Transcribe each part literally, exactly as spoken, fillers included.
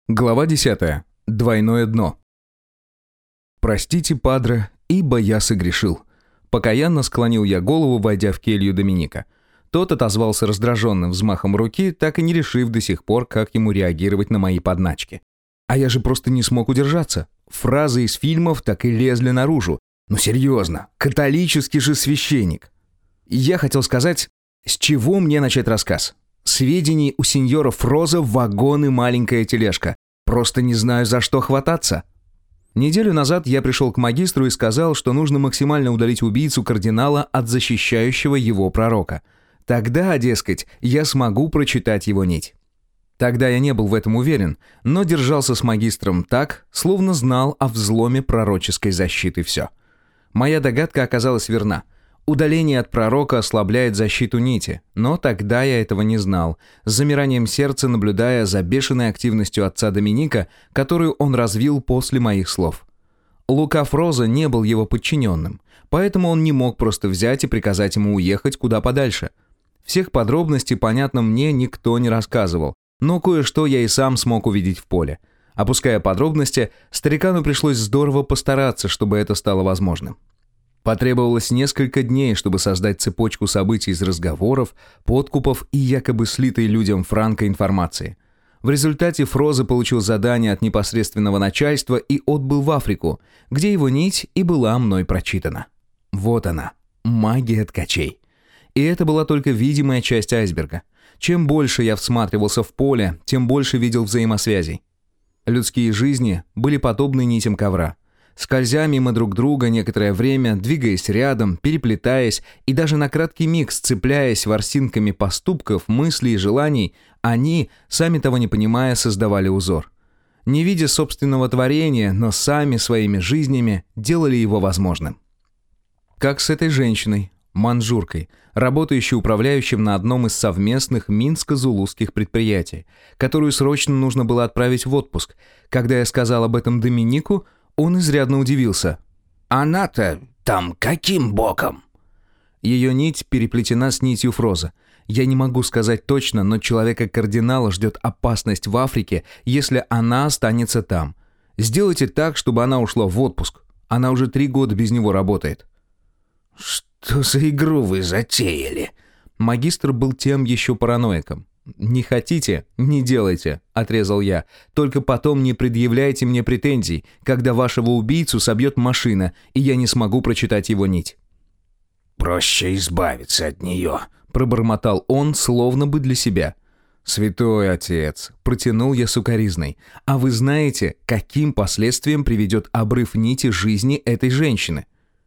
Глава десятая. Двойное дно. «Простите, падре, ибо я согрешил». Покаянно склонил я голову, войдя в келью Доминика. Тот отозвался раздраженным взмахом руки, так и не решив до сих пор, как ему реагировать на мои подначки. А я же просто не смог удержаться. Фразы из фильмов так и лезли наружу. Ну серьезно, католический же священник. Я хотел сказать, с чего мне начать рассказ? Сведений у сеньора Фроза вагон и маленькая тележка. Просто не знаю, за что хвататься. Неделю назад я пришел к магистру и сказал, что нужно максимально удалить убийцу кардинала от защищающего его пророка. Тогда, дескать, я смогу прочитать его нить. Тогда я не был в этом уверен, но держался с магистром так, словно знал о взломе пророческой защиты все. Моя догадка оказалась верна. Удаление от пророка ослабляет защиту нити, но тогда я этого не знал, с замиранием сердца наблюдая за бешеной активностью отца Доминика, которую он развил после моих слов. Лука Фроза не был его подчиненным, поэтому он не мог просто взять и приказать ему уехать куда подальше. Всех подробностей, понятно мне, никто не рассказывал, но кое-что я и сам смог увидеть в поле. Опуская подробности, старикану пришлось здорово постараться, чтобы это стало возможным. Потребовалось несколько дней, чтобы создать цепочку событий из разговоров, подкупов и якобы слитой людям франко информации. В результате Фроза получил задание от непосредственного начальства и отбыл в Африку, где его нить и была мной прочитана. Вот она, магия ткачей. И это была только видимая часть айсберга. Чем больше я всматривался в поле, тем больше видел взаимосвязей. Людские жизни были подобны нитям ковра. Скользя мимо друг друга некоторое время, двигаясь рядом, переплетаясь и даже на краткий миг сцепляясь ворсинками поступков, мыслей и желаний, они, сами того не понимая, создавали узор. Не видя собственного творения, но сами своими жизнями делали его возможным. Как с этой женщиной, манжуркой, работающей управляющим на одном из совместных минско-зулузских предприятий, которую срочно нужно было отправить в отпуск. Когда я сказал об этом Доминику, он изрядно удивился. «Она-то там каким боком?» Ее нить переплетена с нитью Фроза. Я не могу сказать точно, но человека-кардинала ждет опасность в Африке, если она останется там. Сделайте так, чтобы она ушла в отпуск. Она уже три года без него работает. «Что за игру вы затеяли?» Магистр был тем еще параноиком. «Не хотите? Не делайте», — отрезал я. «Только потом не предъявляйте мне претензий, когда вашего убийцу собьет машина, и я не смогу прочитать его нить». «Проще избавиться от нее», — пробормотал он, словно бы для себя. «Святой отец», — протянул я сукоризной. «А вы знаете, каким последствиям приведет обрыв нити жизни этой женщины?»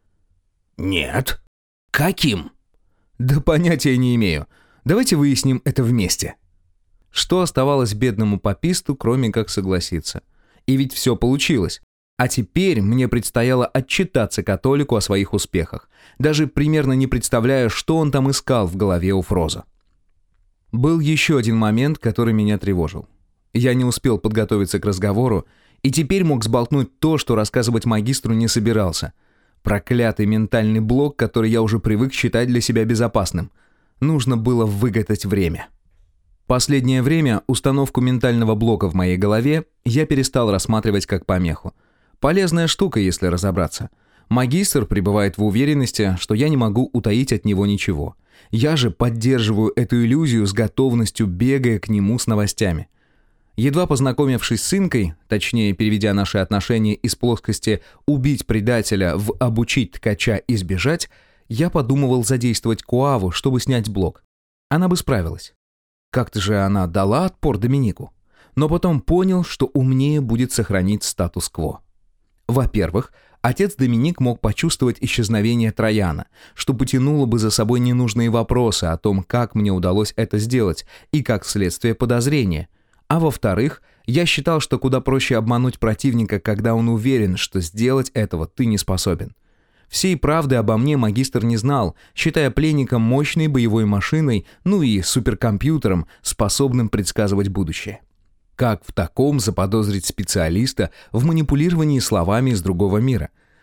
«Нет. Каким?» «Да понятия не имею. Давайте выясним это вместе». Что оставалось бедному паписту, кроме как согласиться? И ведь все получилось. А теперь мне предстояло отчитаться католику о своих успехах, даже примерно не представляя, что он там искал в голове у Фроза. Был еще один момент, который меня тревожил. Я не успел подготовиться к разговору, и теперь мог сболтнуть то, что рассказывать магистру не собирался. Проклятый ментальный блок, который я уже привык считать для себя безопасным. Нужно было выгадать время. Последнее время установку ментального блока в моей голове я перестал рассматривать как помеху. Полезная штука, если разобраться. Магистр пребывает в уверенности, что я не могу утаить от него ничего. Я же поддерживаю эту иллюзию с готовностью, бегая к нему с новостями. Едва познакомившись с Инкой, точнее переведя наши отношения из плоскости «убить предателя» в «обучить ткача избежать», я подумывал задействовать Куаву, чтобы снять блок. Она бы справилась. Как-то же она дала отпор Доминику. Но потом понял, что умнее будет сохранить статус-кво. Во-первых, отец Доминик мог почувствовать исчезновение Трояна, что потянуло бы за собой ненужные вопросы о том, как мне удалось это сделать, и как следствие подозрения. А во-вторых, я считал, что куда проще обмануть противника, когда он уверен, что сделать этого ты не способен. Всей правды обо мне магистр не знал, считая пленником мощной боевой машиной, ну и суперкомпьютером, способным предсказывать будущее. Как в таком заподозрить специалиста в манипулировании словами из другого мира?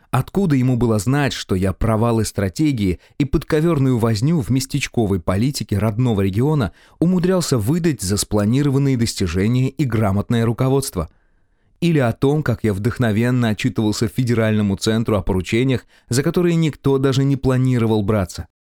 Откуда ему было знать, что я провалы стратегии и подковерную возню в местечковой политике родного региона умудрялся выдать за спланированные достижения и грамотное руководство? Или о том, как я вдохновенно отчитывался Федеральному центру о поручениях, за которые никто даже не планировал браться?